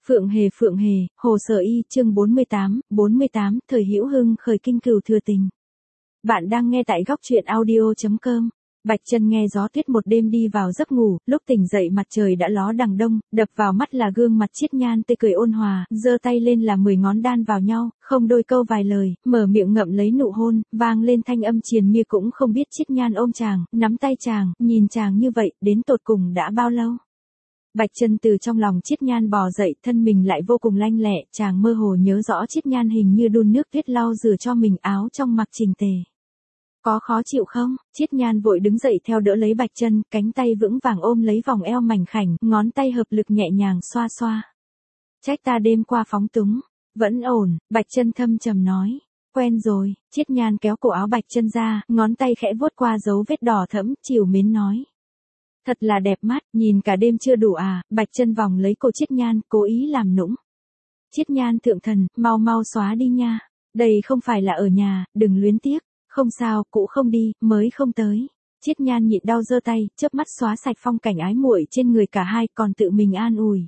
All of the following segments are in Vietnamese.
Phượng Hề, Hồ Sở Y, chương 48, thời Hữu Hưng khởi kinh cửu thừa tình. Bạn đang nghe tại góc truyện audio.com. Bạch Chân nghe gió tuyết một đêm đi vào giấc ngủ, lúc tỉnh dậy mặt trời đã ló đằng đông, đập vào mắt là gương mặt Chiết Nhan tươi cười ôn hòa, giơ tay lên là 10 ngón đan vào nhau, không đôi câu vài lời, mở miệng ngậm lấy nụ hôn, vang lên thanh âm triền miên cũng không biết Chiết Nhan ôm chàng, nắm tay chàng, nhìn chàng như vậy, đến tột cùng đã bao lâu. Bạch Chân từ trong lòng Chiết Nhan bò dậy, thân mình lại vô cùng lanh lẹ, chàng mơ hồ nhớ rõ Chiết Nhan hình như đun nước tuyết lau rửa cho mình áo trong mặc chỉnh tề. Có khó chịu không? Chiết Nhan vội đứng dậy theo đỡ lấy Bạch Chân, cánh tay vững vàng ôm lấy vòng eo mảnh khảnh, ngón tay hợp lực nhẹ nhàng xoa xoa. Trách ta đêm qua phóng túng, vẫn ổn, Bạch Chân thâm trầm nói. Quen rồi, Chiết Nhan kéo cổ áo Bạch Chân ra, ngón tay khẽ vuốt qua dấu vết đỏ thẫm, trìu mến nói. Thật là đẹp mắt, nhìn cả đêm chưa đủ à, Bạch Chân vòng lấy cổ Chiết Nhan, cố ý làm nũng. Chiết Nhan thượng thần, mau mau xóa đi nha, đây không phải là ở nhà, đừng luyến tiếc. Không sao, cụ không đi, mới không tới. Chiết Nhan nhịn đau giơ tay, chớp mắt xóa sạch phong cảnh ái muội trên người cả hai, còn tự mình an ủi.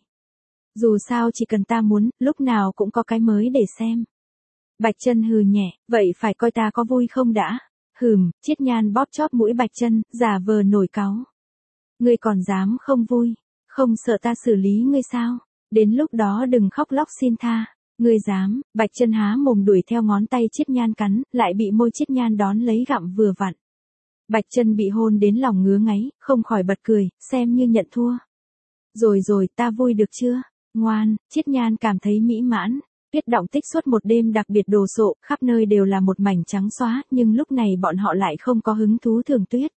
Dù sao chỉ cần ta muốn, lúc nào cũng có cái mới để xem. Bạch Chân hừ nhẹ, vậy phải coi ta có vui không đã. Chiết Nhan bóp chóp mũi Bạch Chân, giả vờ nổi cáu. Ngươi còn dám không vui, không sợ ta xử lý ngươi sao? Đến lúc đó đừng khóc lóc xin tha. Ngươi dám, Bạch Chân há mồm đuổi theo ngón tay Chiết Nhan cắn, lại bị môi Chiết Nhan đón lấy gặm vừa vặn. Bạch Chân bị hôn đến lòng ngứa ngáy, không khỏi bật cười, xem như nhận thua. Rồi ta vui được chưa? Ngoan, Chiết Nhan cảm thấy mỹ mãn. Tuyết động tích suốt một đêm đặc biệt đồ sộ, khắp nơi đều là một mảnh trắng xóa, nhưng lúc này bọn họ lại không có hứng thú thưởng tuyết.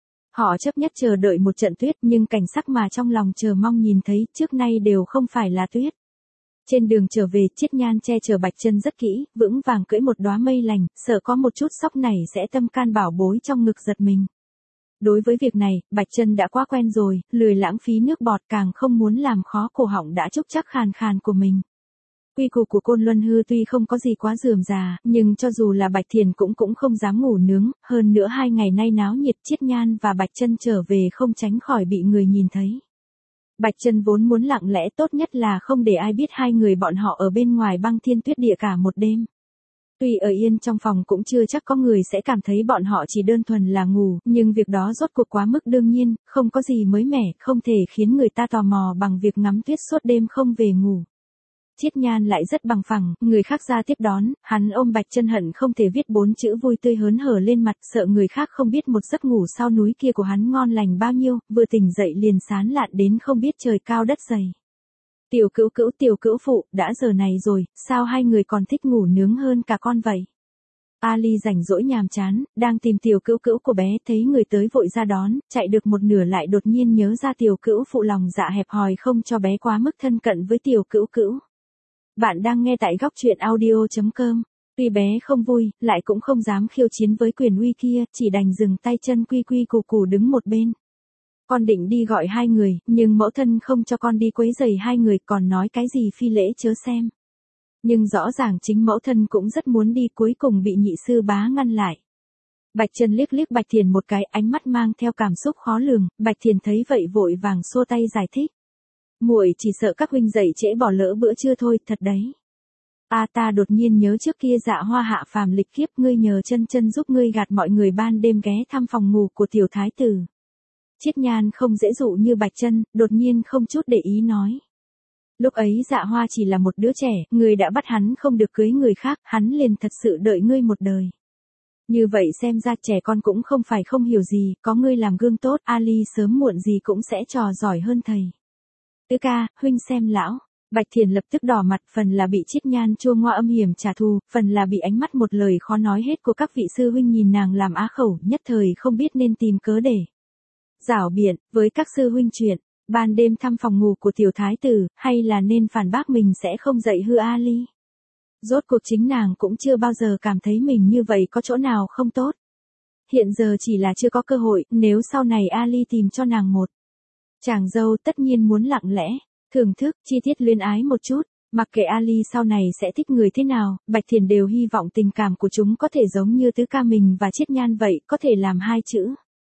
Họ chấp nhất chờ đợi một trận tuyết, nhưng cảnh sắc mà trong lòng chờ mong nhìn thấy trước nay đều không phải là tuyết. Trên đường trở về, Chiết Nhan che chở Bạch Chân rất kỹ, vững vàng cưỡi một đóa mây lành, sợ có một chút sóc này sẽ tâm can bảo bối trong ngực giật mình. Đối với việc này, Bạch Chân đã quá quen rồi, lười lãng phí nước bọt, càng không muốn làm khó cổ họng đã trúc chắc khàn khàn của mình. Quy củ của Côn Luân Hư tuy không có gì quá rườm rà, nhưng cho dù là Bạch Thiền cũng không dám ngủ nướng, hơn nữa 2 ngày nay náo nhiệt, Chiết Nhan và Bạch Chân trở về không tránh khỏi bị người nhìn thấy. Bạch Chân vốn muốn lặng lẽ, tốt nhất là không để ai biết hai người bọn họ ở bên ngoài băng thiên tuyết địa cả một đêm. Tuy ở yên trong phòng cũng chưa chắc có người sẽ cảm thấy bọn họ chỉ đơn thuần là ngủ, nhưng việc đó rốt cuộc quá mức đương nhiên, không có gì mới mẻ, không thể khiến người ta tò mò bằng việc ngắm tuyết suốt đêm không về ngủ. Chiết Nhan lại rất bằng phẳng, người khác ra tiếp đón, hắn ôm Bạch Chân hận không thể viết 4 chữ vui tươi hớn hở lên mặt, sợ người khác không biết một giấc ngủ sau núi kia của hắn ngon lành bao nhiêu, vừa tỉnh dậy liền sán lạn đến không biết trời cao đất dày. Tiểu cữu phụ, đã giờ này rồi, sao hai người còn thích ngủ nướng hơn cả con vậy? Ali rảnh rỗi nhàm chán, đang tìm tiểu cữu của bé, thấy người tới vội ra đón, chạy được một nửa lại đột nhiên nhớ ra tiểu cữu phụ lòng dạ hẹp hòi không cho bé quá mức thân cận với tiểu cữu. Bạn đang nghe tại góc truyện audio.com. Tuy bé không vui, lại cũng không dám khiêu chiến với quyền uy kia, chỉ đành dừng tay chân quy củ đứng một bên. Con định đi gọi hai người, nhưng mẫu thân không cho con đi quấy rầy hai người, còn nói cái gì phi lễ chớ xem. Nhưng rõ ràng chính mẫu thân cũng rất muốn đi, cuối cùng bị nhị sư bá ngăn lại. Bạch Chân liếc Bạch Thiền một cái, ánh mắt mang theo cảm xúc khó lường, Bạch Thiền thấy vậy vội vàng xua tay giải thích. Muội chỉ sợ các huynh dậy trễ bỏ lỡ bữa trưa thôi, thật đấy. Ta đột nhiên nhớ trước kia Dạ Hoa hạ phàm lịch kiếp, ngươi nhờ chân giúp ngươi gạt mọi người ban đêm ghé thăm phòng ngủ của tiểu thái tử. Chiết Nhan không dễ dụ như Bạch Chân, đột nhiên không chút để ý nói. Lúc ấy Dạ Hoa chỉ là một đứa trẻ, ngươi đã bắt hắn không được cưới người khác, hắn liền thật sự đợi ngươi một đời. Như vậy xem ra trẻ con cũng không phải không hiểu gì, có ngươi làm gương tốt, Ali sớm muộn gì cũng sẽ trò giỏi hơn thầy. Tứ ca, huynh xem lão. Bạch Thiền lập tức đỏ mặt, phần là bị Chiết Nhan chua ngoa âm hiểm trả thù, phần là bị ánh mắt một lời khó nói hết của các vị sư huynh nhìn nàng làm á khẩu, nhất thời không biết nên tìm cớ để giảo biện với các sư huynh chuyện, ban đêm thăm phòng ngủ của tiểu thái tử, hay là nên phản bác mình sẽ không dạy hư Ali. Rốt cuộc chính nàng cũng chưa bao giờ cảm thấy mình như vậy có chỗ nào không tốt. Hiện giờ chỉ là chưa có cơ hội, nếu sau này Ali tìm cho nàng một chàng dâu, tất nhiên muốn lặng lẽ thưởng thức chi tiết luyến ái một chút, mặc kệ Ali sau này sẽ thích người thế nào, Bạch Thiền đều hy vọng tình cảm của chúng có thể giống như tứ ca mình và Chiết Nhan vậy, có thể làm hai chữ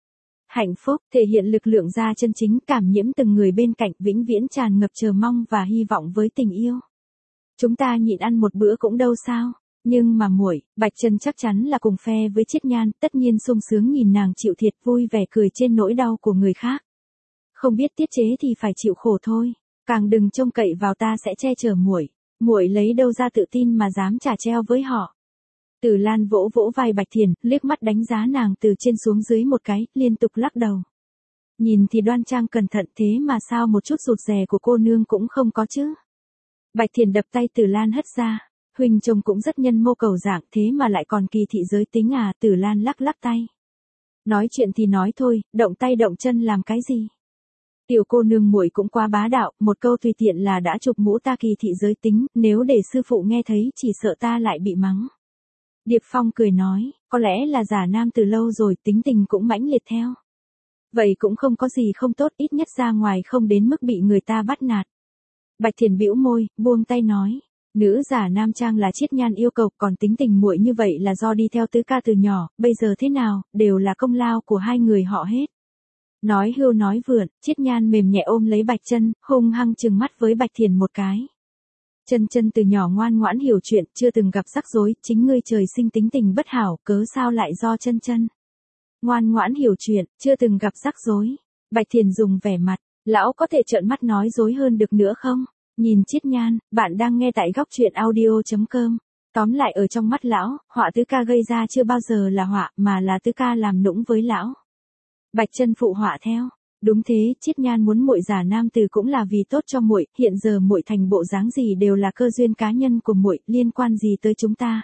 Hạnh phúc, thể hiện lực lượng ra chân chính, cảm nhiễm từng người bên cạnh, vĩnh viễn tràn ngập chờ mong và hy vọng với tình yêu. Chúng ta nhịn ăn một bữa cũng đâu sao. Nhưng mà muội, Bạch Trân chắc chắn là cùng phe với Chiết Nhan, tất nhiên sung sướng nhìn nàng chịu thiệt, vui vẻ cười trên nỗi đau của người khác. Không biết tiết chế thì phải chịu khổ thôi, càng đừng trông cậy vào ta sẽ che chở muội. Muội lấy đâu ra tự tin mà dám trả treo với họ. Tử Lan vỗ vỗ vai Bạch Thiền, liếc mắt đánh giá nàng từ trên xuống dưới một cái, liên tục lắc đầu. Nhìn thì đoan trang cẩn thận thế mà sao một chút rụt rè của cô nương cũng không có chứ. Bạch Thiền đập tay Tử Lan hất ra. Huynh chồng cũng rất nhân mô cầu dạng thế mà lại còn kỳ thị giới tính à. Tử Lan lắc lắc tay. Nói chuyện thì nói thôi, động tay động chân làm cái gì. Tiểu cô nương muội cũng quá bá đạo, một câu tùy tiện là đã chụp mũ ta kỳ thị giới tính, nếu để sư phụ nghe thấy chỉ sợ ta lại bị mắng. Điệp Phong cười nói, có lẽ là giả nam từ lâu rồi, tính tình cũng mãnh liệt theo. Vậy cũng không có gì không tốt, ít nhất ra ngoài không đến mức bị người ta bắt nạt. Bạch Thiền bĩu môi, buông tay nói, nữ giả nam trang là Chiết Nhan yêu cầu, còn tính tình muội như vậy là do đi theo tứ ca từ nhỏ, bây giờ thế nào, đều là công lao của hai người họ hết. Nói hưu nói vượn, Chiết Nhan mềm nhẹ ôm lấy Bạch Trân, hung hăng trừng mắt với Bạch Thiền một cái. Chân Chân từ nhỏ ngoan ngoãn hiểu chuyện, chưa từng gặp rắc rối, chính ngươi trời sinh tính tình bất hảo, cớ sao lại do Chân Chân. Ngoan ngoãn hiểu chuyện, chưa từng gặp rắc rối. Bạch Thiền dùng vẻ mặt, lão có thể trợn mắt nói dối hơn được nữa không? Nhìn Chiết Nhan, bạn đang nghe tại góc truyện audio.com. Tóm lại ở trong mắt lão, họa tứ ca gây ra chưa bao giờ là họa, mà là tứ ca làm nũng với lão. Bạch Trân phụ họa theo. Đúng thế, Chiết Nhan muốn muội giả nam từ cũng là vì tốt cho muội, hiện giờ muội thành bộ dáng gì đều là cơ duyên cá nhân của muội, liên quan gì tới chúng ta.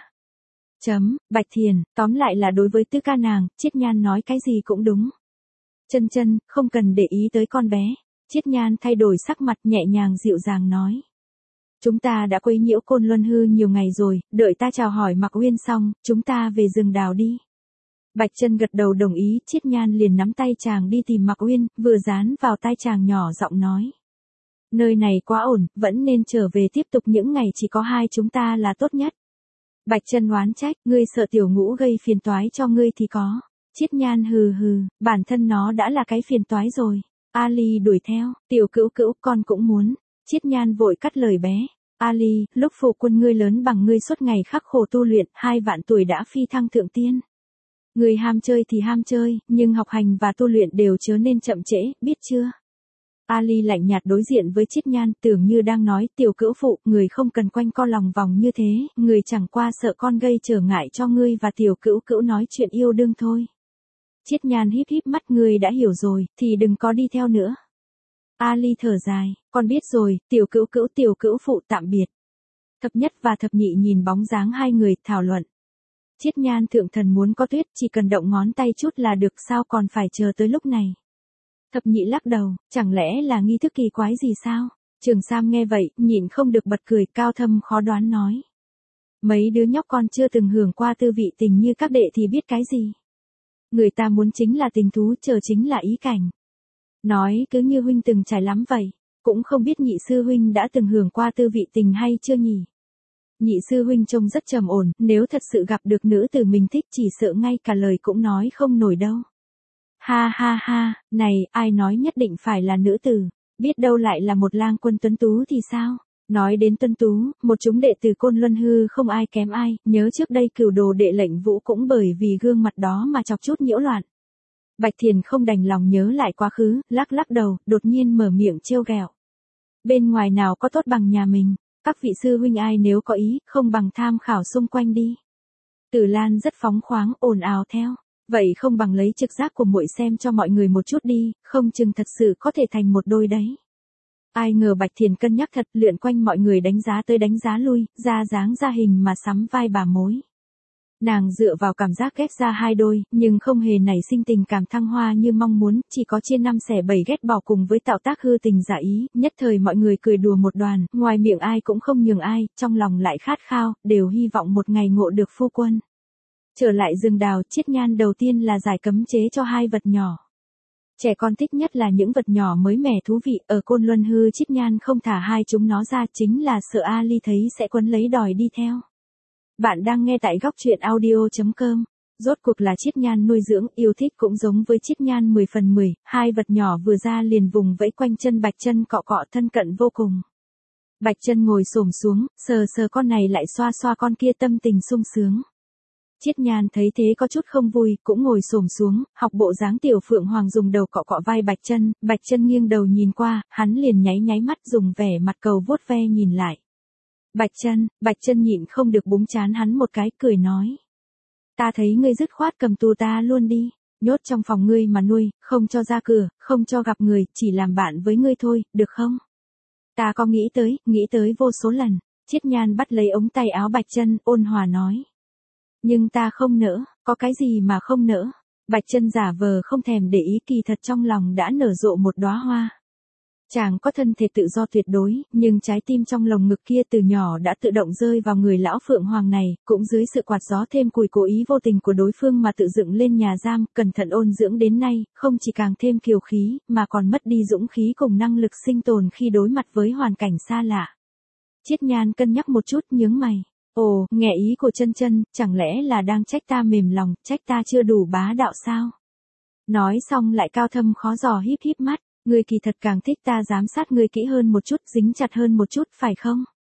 Bạch Thiền, tóm lại là đối với tứ ca nàng, Chiết Nhan nói cái gì cũng đúng. Chân Chân, không cần để ý tới con bé. Chiết Nhan thay đổi sắc mặt, nhẹ nhàng dịu dàng nói. Chúng ta đã quấy nhiễu Côn Luân Hư nhiều ngày rồi, đợi ta chào hỏi Mạc Uyên xong, chúng ta về rừng đào đi. Bạch Trân gật đầu đồng ý, Chiết Nhan liền nắm tay chàng đi tìm Mạc Uyên, vừa dán vào tai chàng nhỏ giọng nói. Nơi này quá ổn, vẫn nên trở về tiếp tục, những ngày chỉ có hai chúng ta là tốt nhất. Bạch Trân oán trách, ngươi sợ tiểu ngũ gây phiền toái cho ngươi thì có. Chiết Nhan hừ hừ, bản thân nó đã là cái phiền toái rồi. Ali đuổi theo, tiểu cữu cữu con cũng muốn. Chiết Nhan vội cắt lời bé. Ali, lúc phụ quân ngươi lớn bằng ngươi suốt ngày khắc khổ tu luyện, 2 vạn tuổi đã phi thăng thượng tiên. Ngươi ham chơi thì ham chơi, nhưng học hành và tu luyện đều chớ nên chậm trễ, biết chưa? Ali lạnh nhạt đối diện với Chiết Nhan, tưởng như đang nói, tiểu cữu phụ, người không cần quanh co lòng vòng như thế, người chẳng qua sợ con gây trở ngại cho ngươi và tiểu cữu cữu nói chuyện yêu đương thôi. Chiết Nhan híp híp mắt, ngươi đã hiểu rồi, thì đừng có đi theo nữa. Ali thở dài, con biết rồi, tiểu cữu phụ tạm biệt. Thập nhất và thập nhị nhìn bóng dáng hai người, thảo luận. Chiết Nhan thượng thần muốn có tuyết, chỉ cần động ngón tay chút là được, sao còn phải chờ tới lúc này. Thập nhị lắc đầu, chẳng lẽ là nghi thức kỳ quái gì sao? Trường Sam nghe vậy, nhịn không được bật cười, cao thâm khó đoán nói. Mấy đứa nhóc con chưa từng hưởng qua tư vị tình như các đệ thì biết cái gì. Người ta muốn chính là tình thú, chờ chính là ý cảnh. Nói cứ như huynh từng trải lắm vậy, cũng không biết nhị sư huynh đã từng hưởng qua tư vị tình hay chưa nhỉ? Nhị sư huynh trông rất trầm ổn, nếu thật sự gặp được nữ tử mình thích chỉ sợ ngay cả lời cũng nói không nổi đâu. Ha ha ha, này, ai nói nhất định phải là nữ tử, biết đâu lại là một lang quân tuấn tú thì sao? Nói đến tuấn tú, một chúng đệ tử Côn Luân Hư không ai kém ai, nhớ trước đây Cửu Đồ đệ Lệnh Vũ cũng bởi vì gương mặt đó mà chọc chút nhiễu loạn. Bạch Thiền không đành lòng nhớ lại quá khứ, lắc lắc đầu, đột nhiên mở miệng trêu ghẹo. Bên ngoài nào có tốt bằng nhà mình, các vị sư huynh ai nếu có ý, không bằng tham khảo xung quanh đi. Tử Lan rất phóng khoáng, ồn ào theo. Vậy không bằng lấy trực giác của muội xem cho mọi người một chút đi, không chừng thật sự có thể thành một đôi đấy. Ai ngờ Bạch Thiền cân nhắc thật, lượn quanh mọi người đánh giá tới đánh giá lui, ra dáng ra hình mà sắm vai bà mối. Nàng dựa vào cảm giác ghép ra hai đôi, nhưng không hề nảy sinh tình cảm thăng hoa như mong muốn, chỉ có chia 5 xẻ 7 ghét bỏ cùng với tạo tác hư tình giả ý, nhất thời mọi người cười đùa một đoàn, ngoài miệng ai cũng không nhường ai, trong lòng lại khát khao, đều hy vọng một ngày ngộ được phu quân. Trở lại rừng đào, Chiết Nhan đầu tiên là giải cấm chế cho hai vật nhỏ. Trẻ con thích nhất là những vật nhỏ mới mẻ thú vị, ở Côn Luân Hư Chiết Nhan không thả hai chúng nó ra, chính là sợ Ali thấy sẽ quấn lấy đòi đi theo. Bạn đang nghe tại góc truyện audio.com. Rốt cuộc là Chiết Nhan nuôi dưỡng, yêu thích cũng giống với Chiết Nhan 10 phần 10, hai vật nhỏ vừa ra liền vùng vẫy quanh chân Bạch Chân cọ cọ thân cận vô cùng. Bạch Chân ngồi xổm xuống, sờ sờ con này lại xoa xoa con kia tâm tình sung sướng. Chiết Nhan thấy thế có chút không vui, cũng ngồi xổm xuống, học bộ dáng tiểu phượng hoàng dùng đầu cọ cọ vai Bạch Chân nghiêng đầu nhìn qua, hắn liền nháy nháy mắt dùng vẻ mặt cầu vuốt ve nhìn lại. Bạch Chân nhịn không được búng trán hắn một cái, cười nói. Ta thấy ngươi dứt khoát cầm tù ta luôn đi, nhốt trong phòng ngươi mà nuôi, không cho ra cửa, không cho gặp người, chỉ làm bạn với ngươi thôi, được không? Ta có nghĩ tới vô số lần. Chiết Nhan bắt lấy ống tay áo Bạch Chân, ôn hòa nói. Nhưng ta không nỡ, có cái gì mà không nỡ? Bạch Chân giả vờ không thèm để ý, kỳ thật trong lòng đã nở rộ một đóa hoa. Chàng có thân thể tự do tuyệt đối, nhưng trái tim trong lồng ngực kia từ nhỏ đã tự động rơi vào người lão phượng hoàng này, cũng dưới sự quạt gió thêm cùi cố ý vô tình của đối phương mà tự dựng lên nhà giam, cẩn thận ôn dưỡng đến nay, không chỉ càng thêm kiều khí, mà còn mất đi dũng khí cùng năng lực sinh tồn khi đối mặt với hoàn cảnh xa lạ. Chiết Nhan cân nhắc một chút, nhướng mày. Ồ, nghe ý của Chân, chẳng lẽ là đang trách ta mềm lòng, trách ta chưa đủ bá đạo sao? Nói xong lại cao thâm khó dò híp híp mắt. Ngươi kỳ thật càng thích ta giám sát ngươi kỹ hơn một chút, dính chặt hơn một chút, phải không?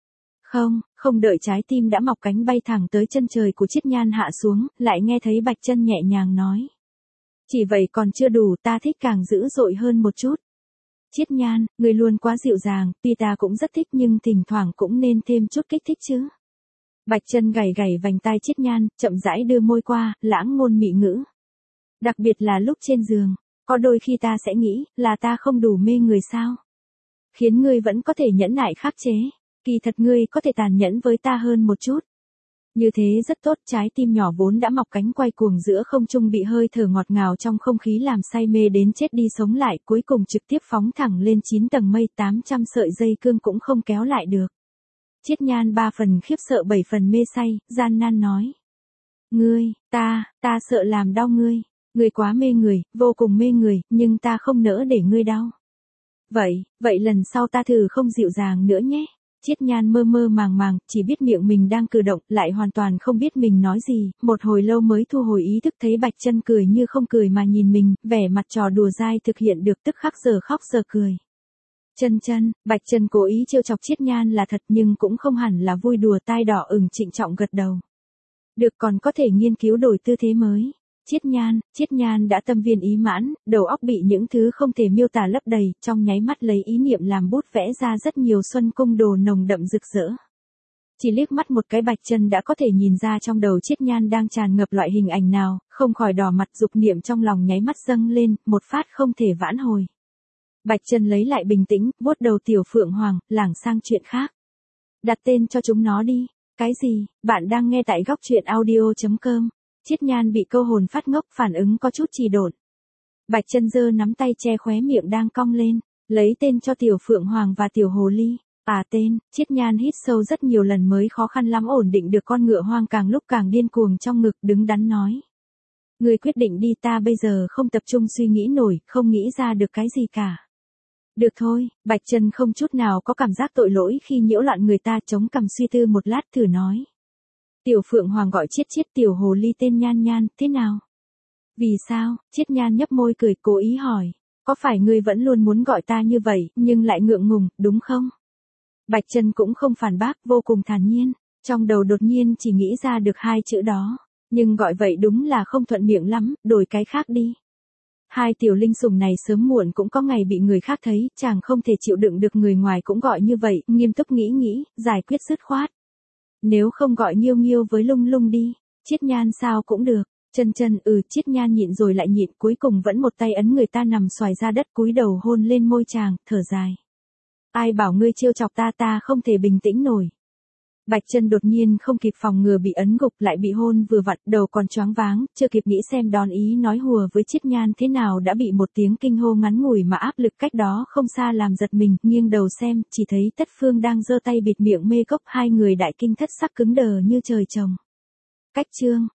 Không đợi trái tim đã mọc cánh bay thẳng tới chân trời của Chiết Nhan hạ xuống, lại nghe thấy Bạch Chân nhẹ nhàng nói. Chỉ vậy còn chưa đủ, ta thích càng dữ dội hơn một chút. Chiết Nhan, ngươi luôn quá dịu dàng, tuy ta cũng rất thích nhưng thỉnh thoảng cũng nên thêm chút kích thích chứ. Bạch Chân gảy vành tai Chiết Nhan, chậm rãi đưa môi qua, lãng ngôn mị ngữ. Đặc biệt là lúc trên giường. Có đôi khi ta sẽ nghĩ, là ta không đủ mê người sao? Khiến ngươi vẫn có thể nhẫn nại khắc chế, kỳ thật ngươi có thể tàn nhẫn với ta hơn một chút. Như thế rất tốt, trái tim nhỏ vốn đã mọc cánh quay cuồng giữa không trung bị hơi thở ngọt ngào trong không khí làm say mê đến chết đi sống lại, cuối cùng trực tiếp phóng thẳng lên 9 tầng mây, 800 sợi dây cương cũng không kéo lại được. Chiết Nhan 3 phần khiếp sợ 7 phần mê say, gian nan nói. Ngươi, ta sợ làm đau ngươi. Ngươi quá mê người, vô cùng mê người, nhưng ta không nỡ để ngươi đau. Vậy lần sau ta thử không dịu dàng nữa nhé. Chiết Nhan mơ màng, chỉ biết miệng mình đang cử động, lại hoàn toàn không biết mình nói gì, một hồi lâu mới thu hồi ý thức thấy Bạch Chân cười như không cười mà nhìn mình, vẻ mặt trò đùa dai thực hiện được tức khắc giờ khóc giờ cười. Chân, Bạch Chân cố ý trêu chọc Chiết Nhan là thật nhưng cũng không hẳn là vui đùa, tai đỏ ửng trịnh trọng gật đầu. Được, còn có thể nghiên cứu đổi tư thế mới. Chiết Nhan đã tâm viên ý mãn, đầu óc bị những thứ không thể miêu tả lấp đầy, trong nháy mắt lấy ý niệm làm bút vẽ ra rất nhiều xuân cung đồ nồng đậm rực rỡ. Chỉ liếc mắt một cái Bạch Chân đã có thể nhìn ra trong đầu Chiết Nhan đang tràn ngập loại hình ảnh nào, không khỏi đỏ mặt, dục niệm trong lòng nháy mắt dâng lên, một phát không thể vãn hồi. Bạch Chân lấy lại bình tĩnh, vuốt đầu tiểu phượng hoàng, lảng sang chuyện khác. Đặt tên cho chúng nó đi. Cái gì? Bạn đang nghe tại góc truyện audio.com. Chiết Nhan bị câu hồn phát ngốc, phản ứng có chút trì độn. Bạch Chân giơ nắm tay che khóe miệng đang cong lên, lấy tên cho tiểu phượng hoàng và tiểu hồ ly. Tên, Chiết Nhan hít sâu rất nhiều lần mới khó khăn lắm ổn định được con ngựa hoang càng lúc càng điên cuồng trong ngực, đứng đắn nói. Ngươi quyết định đi, ta bây giờ không tập trung suy nghĩ nổi, không nghĩ ra được cái gì cả. Được thôi, Bạch Chân không chút nào có cảm giác tội lỗi khi nhiễu loạn người ta, chống cằm suy tư một lát thử nói. Tiểu phượng hoàng gọi Chiết, tiểu hồ ly tên Nhan, thế nào? Vì sao? Chiết Nhan nhấp môi cười, cố ý hỏi. Có phải ngươi vẫn luôn muốn gọi ta như vậy, nhưng lại ngượng ngùng, đúng không? Bạch Chân cũng không phản bác, vô cùng thản nhiên. Trong đầu đột nhiên chỉ nghĩ ra được 2 chữ đó. Nhưng gọi vậy đúng là không thuận miệng lắm, đổi cái khác đi. 2 tiểu linh sủng này sớm muộn cũng có ngày bị người khác thấy, chàng không thể chịu đựng được người ngoài cũng gọi như vậy, nghiêm túc nghĩ, giải quyết dứt khoát. Nếu không gọi Nghiêu với Lung đi. Chiết Nhan sao cũng được. Chân, Chiết Nhan nhịn rồi lại nhịn, cuối cùng vẫn một tay ấn người ta nằm xoài ra đất, cúi đầu hôn lên môi chàng, thở dài. Ai bảo ngươi trêu chọc ta không thể bình tĩnh nổi. Bạch Chân đột nhiên không kịp phòng ngừa bị ấn gục, lại bị hôn vừa vặn, đầu còn choáng váng, chưa kịp nghĩ xem đón ý nói hùa với Chiết Nhan thế nào đã bị một tiếng kinh hô ngắn ngủi mà áp lực cách đó không xa làm giật mình, nghiêng đầu xem, chỉ thấy Tất Phương đang giơ tay bịt miệng mê cốc, 2 người đại kinh thất sắc cứng đờ như trời trồng. Cách chương